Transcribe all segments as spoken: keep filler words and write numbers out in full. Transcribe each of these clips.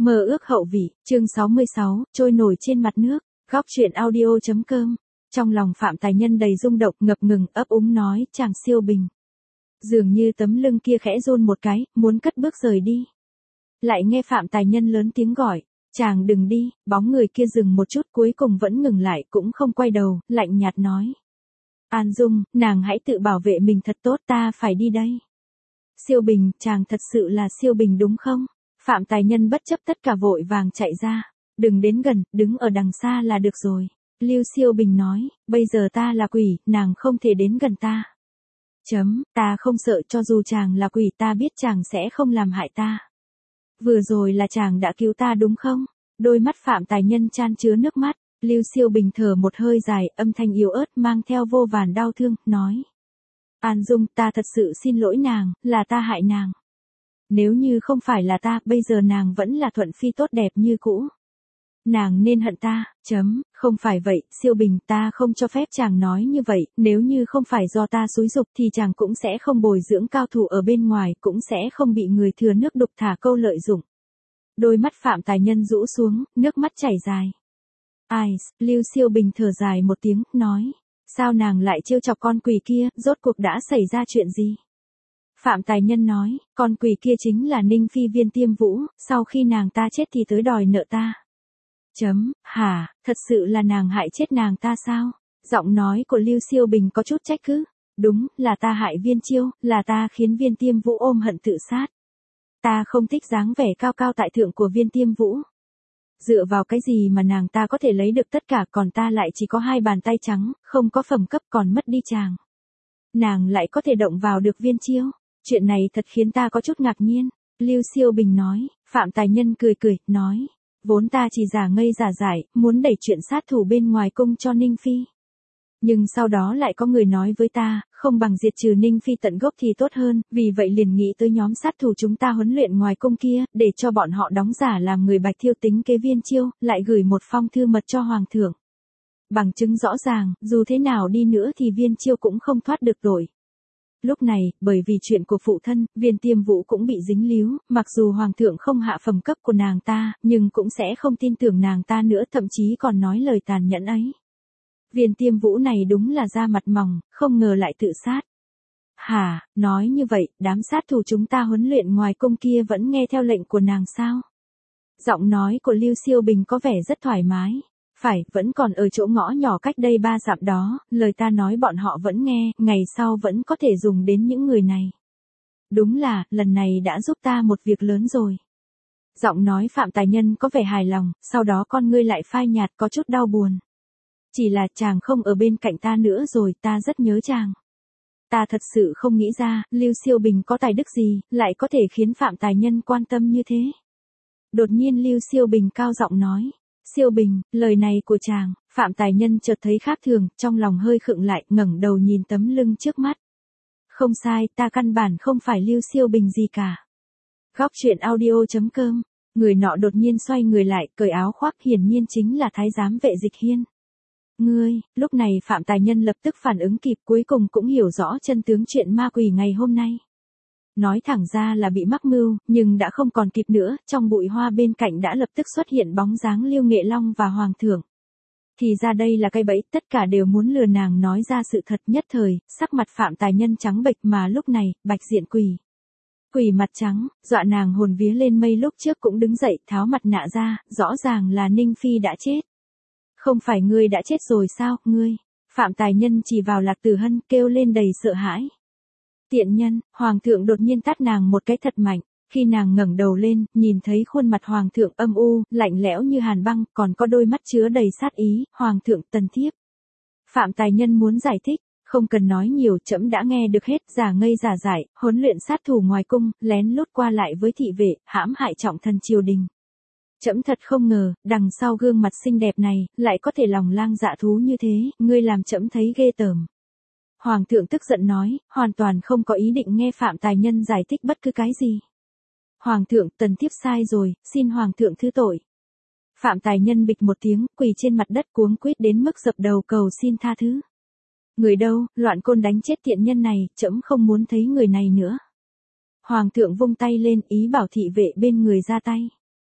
Mơ ước hậu vị, chương sáu mươi sáu, trôi nổi trên mặt nước, góc truyện audio.com. Trong lòng Phạm Tài Nhân đầy rung động, ngập ngừng, ấp úng nói, chàng siêu bình. Dường như tấm lưng kia khẽ run một cái, muốn cất bước rời đi. Lại nghe Phạm Tài Nhân lớn tiếng gọi, chàng đừng đi, bóng người kia dừng một chút cuối cùng vẫn ngừng lại cũng không quay đầu, lạnh nhạt nói. An Dung, nàng hãy tự bảo vệ mình thật tốt, ta phải đi đây. Siêu bình, chàng thật sự là siêu bình đúng không? Phạm Tài Nhân bất chấp tất cả vội vàng chạy ra. Đừng đến gần, đứng ở đằng xa là được rồi. Lưu Siêu Bình nói, bây giờ ta là quỷ, nàng không thể đến gần ta. Chấm, ta không sợ cho dù chàng là quỷ, ta biết chàng sẽ không làm hại ta. Vừa rồi là chàng đã cứu ta đúng không? Đôi mắt Phạm Tài Nhân chan chứa nước mắt. Lưu Siêu Bình thở một hơi dài, âm thanh yếu ớt mang theo vô vàn đau thương, nói. An Dung, ta thật sự xin lỗi nàng, là ta hại nàng. Nếu như không phải là ta, bây giờ nàng vẫn là thuận phi tốt đẹp như cũ. Nàng nên hận ta, chấm, không phải vậy, Siêu Bình, ta không cho phép chàng nói như vậy, nếu như không phải do ta xúi giục thì chàng cũng sẽ không bồi dưỡng cao thủ ở bên ngoài, cũng sẽ không bị người thừa nước đục thả câu lợi dụng. Đôi mắt Phạm Tài Nhân rũ xuống, nước mắt chảy dài. Ai, Lưu Siêu Bình thở dài một tiếng, nói, sao nàng lại trêu chọc con quỷ kia, rốt cuộc đã xảy ra chuyện gì? Phạm Tài Nhân nói, con quỷ kia chính là Ninh Phi Viên Tiêm Vũ, sau khi nàng ta chết thì tới đòi nợ ta. Chấm, hả, thật sự là nàng hại chết nàng ta sao? Giọng nói của Lưu Siêu Bình có chút trách cứ. Đúng, là ta hại Viên Chiêu, là ta khiến Viên Tiêm Vũ ôm hận tự sát. Ta không thích dáng vẻ cao cao tại thượng của Viên Tiêm Vũ. Dựa vào cái gì mà nàng ta có thể lấy được tất cả, còn ta lại chỉ có hai bàn tay trắng, không có phẩm cấp, còn mất đi chàng. Nàng lại có thể động vào được Viên Chiêu. Chuyện này thật khiến ta có chút ngạc nhiên. Lưu Siêu Bình nói. Phạm Tài Nhân cười cười, nói. Vốn ta chỉ giả ngây giả dại, muốn đẩy chuyện sát thủ bên ngoài cung cho Ninh Phi. Nhưng sau đó lại có người nói với ta, không bằng diệt trừ Ninh Phi tận gốc thì tốt hơn, vì vậy liền nghĩ tới nhóm sát thủ chúng ta huấn luyện ngoài cung kia, để cho bọn họ đóng giả làm người Bạch Thiêu tính kế Viên Chiêu, lại gửi một phong thư mật cho Hoàng thượng. Bằng chứng rõ ràng, dù thế nào đi nữa thì Viên Chiêu cũng không thoát được tội. Lúc này, bởi vì chuyện của phụ thân, Viên Tiêm Vũ cũng bị dính líu, mặc dù Hoàng thượng không hạ phẩm cấp của nàng ta, nhưng cũng sẽ không tin tưởng nàng ta nữa, thậm chí còn nói lời tàn nhẫn ấy. Viên Tiêm Vũ này đúng là da mặt mỏng, không ngờ lại tự sát. Hả, nói như vậy, đám sát thủ chúng ta huấn luyện ngoài cung kia vẫn nghe theo lệnh của nàng sao? Giọng nói của Lưu Siêu Bình có vẻ rất thoải mái. Phải, vẫn còn ở chỗ ngõ nhỏ cách đây ba dặm đó, lời ta nói bọn họ vẫn nghe, ngày sau vẫn có thể dùng đến những người này. Đúng là, lần này đã giúp ta một việc lớn rồi. Giọng nói Phạm Tài Nhân có vẻ hài lòng, sau đó con ngươi lại phai nhạt có chút đau buồn. Chỉ là chàng không ở bên cạnh ta nữa rồi, ta rất nhớ chàng. Ta thật sự không nghĩ ra, Lưu Siêu Bình có tài đức gì, lại có thể khiến Phạm Tài Nhân quan tâm như thế. Đột nhiên Lưu Siêu Bình cao giọng nói. Siêu Bình, lời này của chàng, Phạm Tài Nhân chợt thấy khác thường, trong lòng hơi khựng lại, ngẩng đầu nhìn tấm lưng trước mắt. Không sai, ta căn bản không phải Lưu Siêu Bình gì cả. Góc truyện audio.com, người nọ đột nhiên xoay người lại, cởi áo khoác, hiển nhiên chính là Thái giám Vệ Dịch Hiên. Ngươi, lúc này Phạm Tài Nhân lập tức phản ứng kịp, cuối cùng cũng hiểu rõ chân tướng chuyện ma quỷ ngày hôm nay. Nói thẳng ra là bị mắc mưu, nhưng đã không còn kịp nữa, trong bụi hoa bên cạnh đã lập tức xuất hiện bóng dáng Lưu Nghệ Long và Hoàng thượng. Thì ra đây là cái bẫy, tất cả đều muốn lừa nàng nói ra sự thật. Nhất thời, sắc mặt Phạm Tài Nhân trắng bệch, mà lúc này, bạch diện quỷ. Quỷ mặt trắng, dọa nàng hồn vía lên mây, lúc trước cũng đứng dậy, tháo mặt nạ ra, rõ ràng là Ninh Phi đã chết. Không phải ngươi đã chết rồi sao, ngươi? Phạm Tài Nhân chỉ vào Lạc Tử Hân, kêu lên đầy sợ hãi. Tiện nhân, Hoàng thượng đột nhiên tát nàng một cái thật mạnh, khi nàng ngẩng đầu lên, nhìn thấy khuôn mặt Hoàng thượng âm u, lạnh lẽo như hàn băng, còn có đôi mắt chứa đầy sát ý, Hoàng thượng tần thiếp. Phạm Tài Nhân muốn giải thích, không cần nói nhiều, trẫm đã nghe được hết, giả ngây giả dại, huấn luyện sát thủ ngoài cung, lén lút qua lại với thị vệ, hãm hại trọng thần triều đình. Trẫm thật không ngờ, đằng sau gương mặt xinh đẹp này, lại có thể lòng lang dạ thú như thế, ngươi làm trẫm thấy ghê tởm. Hoàng thượng tức giận nói, hoàn toàn không có ý định nghe Phạm Tài Nhân giải thích bất cứ cái gì. Hoàng thượng, tần thiếp sai rồi, xin Hoàng thượng thứ tội. Phạm Tài Nhân bịch một tiếng, quỳ trên mặt đất cuống quýt đến mức dập đầu cầu xin tha thứ. Người đâu, loạn côn đánh chết tiện nhân này, trẫm không muốn thấy người này nữa. Hoàng thượng vung tay lên, ý bảo thị vệ bên người ra tay.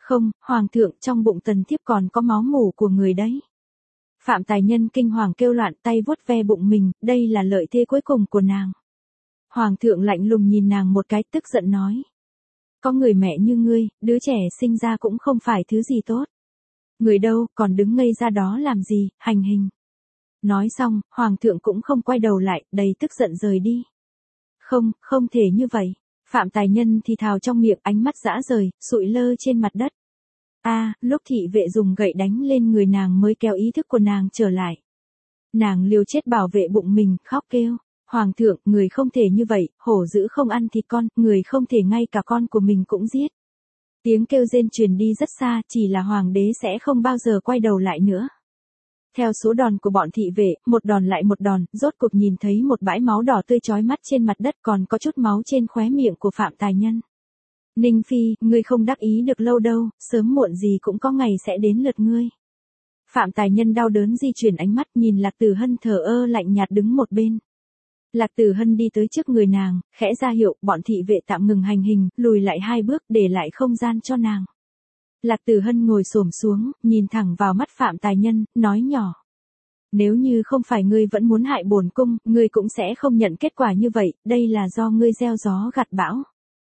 Không, Hoàng thượng, trong bụng tần thiếp còn có máu mủ của người đấy. Phạm Tài Nhân kinh hoàng kêu loạn, tay vuốt ve bụng mình, đây là lợi thế cuối cùng của nàng. Hoàng thượng lạnh lùng nhìn nàng một cái, tức giận nói. Có người mẹ như ngươi, đứa trẻ sinh ra cũng không phải thứ gì tốt. Người đâu, còn đứng ngây ra đó làm gì, hành hình. Nói xong, Hoàng thượng cũng không quay đầu lại, đầy tức giận rời đi. Không, không thể như vậy. Phạm Tài Nhân thì thào trong miệng, ánh mắt dã rời, sụi lơ trên mặt đất. A, à, lúc thị vệ dùng gậy đánh lên người nàng mới kéo ý thức của nàng trở lại. Nàng liều chết bảo vệ bụng mình, khóc kêu. Hoàng thượng, người không thể như vậy, hổ dữ không ăn thịt con, người không thể ngay cả con của mình cũng giết. Tiếng kêu rên truyền đi rất xa, chỉ là hoàng đế sẽ không bao giờ quay đầu lại nữa. Theo số đòn của bọn thị vệ, một đòn lại một đòn, rốt cuộc nhìn thấy một bãi máu đỏ tươi chói mắt trên mặt đất, còn có chút máu trên khóe miệng của Phạm Tài Nhân. Ninh Phi, ngươi không đắc ý được lâu đâu, sớm muộn gì cũng có ngày sẽ đến lượt ngươi. Phạm Tài Nhân đau đớn di chuyển ánh mắt, nhìn Lạc Tử Hân thờ ơ lạnh nhạt đứng một bên. Lạc Tử Hân đi tới trước người nàng, khẽ ra hiệu, bọn thị vệ tạm ngừng hành hình, lùi lại hai bước, để lại không gian cho nàng. Lạc Tử Hân ngồi xổm xuống, nhìn thẳng vào mắt Phạm Tài Nhân, nói nhỏ. Nếu như không phải ngươi vẫn muốn hại bổn cung, ngươi cũng sẽ không nhận kết quả như vậy, đây là do ngươi gieo gió gặt bão.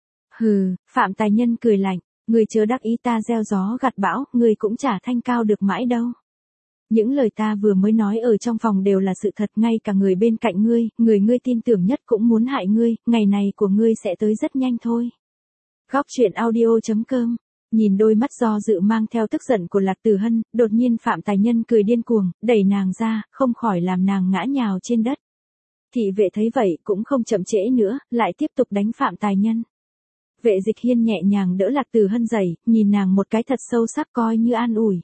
Hừ, Phạm Tài Nhân cười lạnh, ngươi chớ đắc ý ta gieo gió gặt bão, ngươi cũng chả thanh cao được mãi đâu. Những lời ta vừa mới nói ở trong phòng đều là sự thật, ngay cả người bên cạnh ngươi, người ngươi tin tưởng nhất cũng muốn hại ngươi, ngày này của ngươi sẽ tới rất nhanh thôi. Góc truyện audio chấm com. Nhìn đôi mắt do dự mang theo tức giận của Lạc Tử Hân, đột nhiên Phạm Tài Nhân cười điên cuồng, đẩy nàng ra, không khỏi làm nàng ngã nhào trên đất. Thị vệ thấy vậy cũng không chậm trễ nữa, lại tiếp tục đánh Phạm Tài Nhân. Vệ Dịch Hiên nhẹ nhàng đỡ Lạc Tử Hân dậy, nhìn nàng một cái thật sâu sắc coi như an ủi.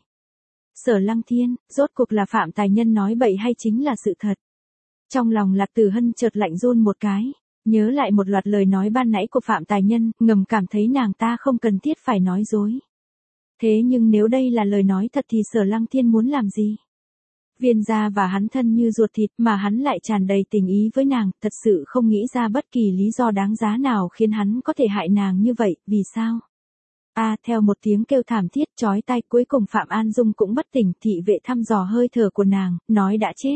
Sở Lăng Thiên, rốt cuộc là Phạm Tài Nhân nói bậy hay chính là sự thật? Trong lòng Lạc Tử Hân chợt lạnh run một cái, nhớ lại một loạt lời nói ban nãy của Phạm Tài Nhân, ngầm cảm thấy nàng ta không cần thiết phải nói dối. Thế nhưng nếu đây là lời nói thật thì Sở Lăng Thiên muốn làm gì? Viên gia và hắn thân như ruột thịt mà hắn lại tràn đầy tình ý với nàng, thật sự không nghĩ ra bất kỳ lý do đáng giá nào khiến hắn có thể hại nàng như vậy, vì sao? A, à, theo một tiếng kêu thảm thiết chói tai, cuối cùng Phạm An Dung cũng bất tỉnh, thị vệ thăm dò hơi thở của nàng, nói đã chết.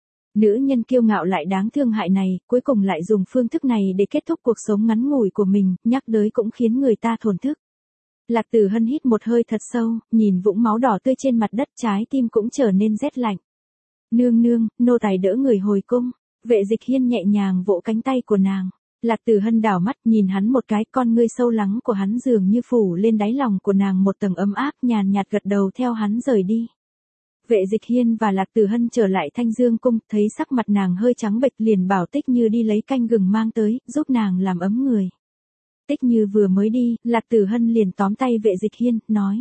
Nữ nhân kiêu ngạo lại đáng thương hại này, cuối cùng lại dùng phương thức này để kết thúc cuộc sống ngắn ngủi của mình, nhắc tới cũng khiến người ta thổn thức. Lạc Tử Hân hít một hơi thật sâu, nhìn vũng máu đỏ tươi trên mặt đất, trái tim cũng trở nên rét lạnh. Nương nương, nô tài đỡ người hồi cung. Vệ Dịch Hiên nhẹ nhàng vỗ cánh tay của nàng. Lạc Tử Hân đảo mắt nhìn hắn một cái, con ngươi sâu lắng của hắn dường như phủ lên đáy lòng của nàng một tầng ấm áp, nhàn nhạt gật đầu theo hắn rời đi. Vệ Dịch Hiên và Lạc Tử Hân trở lại Thanh Dương cung, thấy sắc mặt nàng hơi trắng bệch liền bảo Tích Như đi lấy canh gừng mang tới, giúp nàng làm ấm người. Tích Như vừa mới đi, Lạc Tử Hân liền tóm tay Vệ Dịch Hiên, nói.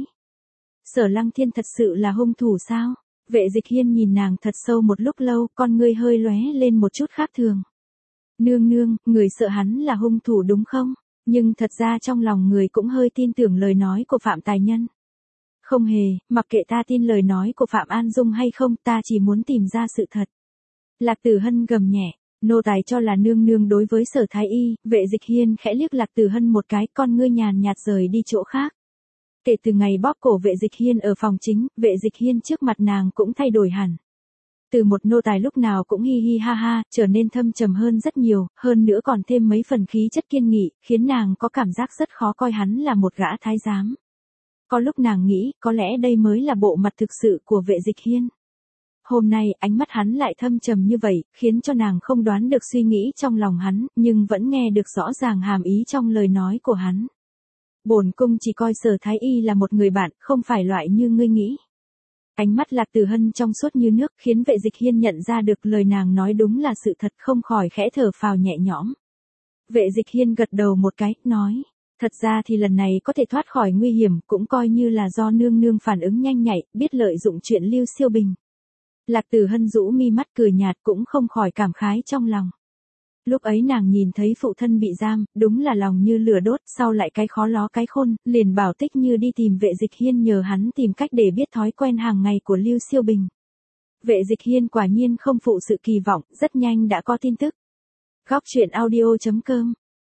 Sở Lăng Thiên thật sự là hung thủ sao? Vệ Dịch Hiên nhìn nàng thật sâu một lúc lâu, con ngươi hơi lóe lên một chút khác thường. Nương nương, người sợ hắn là hung thủ đúng không? Nhưng thật ra trong lòng người cũng hơi tin tưởng lời nói của Phạm Tài Nhân. Không hề, mặc kệ ta tin lời nói của Phạm An Dung hay không, ta chỉ muốn tìm ra sự thật. Lạc Tử Hân gầm nhẹ, nô tài cho là nương nương đối với Sở Thái Y. Vệ Dịch Hiên khẽ liếc Lạc Tử Hân một cái, con ngươi nhàn nhạt rời đi chỗ khác. Kể từ ngày bóp cổ Vệ Dịch Hiên ở phòng chính, Vệ Dịch Hiên trước mặt nàng cũng thay đổi hẳn. Từ một nô tài lúc nào cũng hi hi ha ha, trở nên thâm trầm hơn rất nhiều, hơn nữa còn thêm mấy phần khí chất kiên nghị, khiến nàng có cảm giác rất khó coi hắn là một gã thái giám. Có lúc nàng nghĩ, có lẽ đây mới là bộ mặt thực sự của Vệ Dịch Hiên. Hôm nay, ánh mắt hắn lại thâm trầm như vậy, khiến cho nàng không đoán được suy nghĩ trong lòng hắn, nhưng vẫn nghe được rõ ràng hàm ý trong lời nói của hắn. Bổn cung chỉ coi Sở Thái Y là một người bạn, không phải loại như ngươi nghĩ. Ánh mắt Lạc Tử Hân trong suốt như nước, khiến Vệ Dịch Hiên nhận ra được lời nàng nói đúng là sự thật, không khỏi khẽ thở phào nhẹ nhõm. Vệ Dịch Hiên gật đầu một cái, nói, thật ra thì lần này có thể thoát khỏi nguy hiểm, cũng coi như là do nương nương phản ứng nhanh nhạy, biết lợi dụng chuyện Lưu Siêu Bình. Lạc Tử Hân rũ mi mắt cười nhạt, cũng không khỏi cảm khái trong lòng. Lúc ấy nàng nhìn thấy phụ thân bị giam, đúng là lòng như lửa đốt, sau lại cái khó ló cái khôn, liền bảo Tích Như đi tìm Vệ Dịch Hiên nhờ hắn tìm cách để biết thói quen hàng ngày của Lưu Siêu Bình. Vệ Dịch Hiên quả nhiên không phụ sự kỳ vọng, rất nhanh đã có tin tức. Góc truyện audio chấm com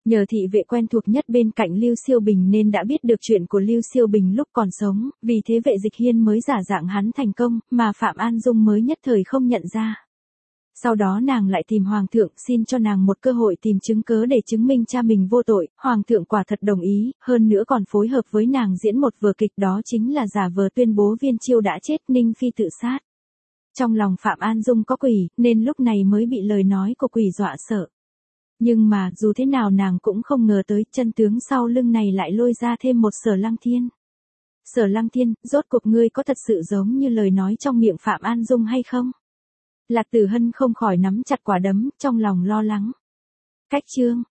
Nhờ thị vệ quen thuộc nhất bên cạnh Lưu Siêu Bình nên đã biết được chuyện của Lưu Siêu Bình lúc còn sống, vì thế vệ dịch hiên mới giả dạng hắn thành công, mà Phạm An Dung mới nhất thời không nhận ra. Sau đó nàng lại tìm Hoàng thượng xin cho nàng một cơ hội tìm chứng cớ để chứng minh cha mình vô tội, Hoàng thượng quả thật đồng ý, hơn nữa còn phối hợp với nàng diễn một vở kịch, đó chính là giả vờ tuyên bố Viên Chiêu đã chết, Ninh Phi tự sát. Trong lòng Phạm An Dung có quỷ, nên lúc này mới bị lời nói của quỷ dọa sợ. Nhưng mà, dù thế nào nàng cũng không ngờ tới, chân tướng sau lưng này lại lôi ra thêm một Sở Lăng Thiên. Sở Lăng Thiên, rốt cuộc ngươi có thật sự giống như lời nói trong miệng Phạm An Dung hay không? Lạc Tử Hân không khỏi nắm chặt quả đấm, trong lòng lo lắng. Cách chương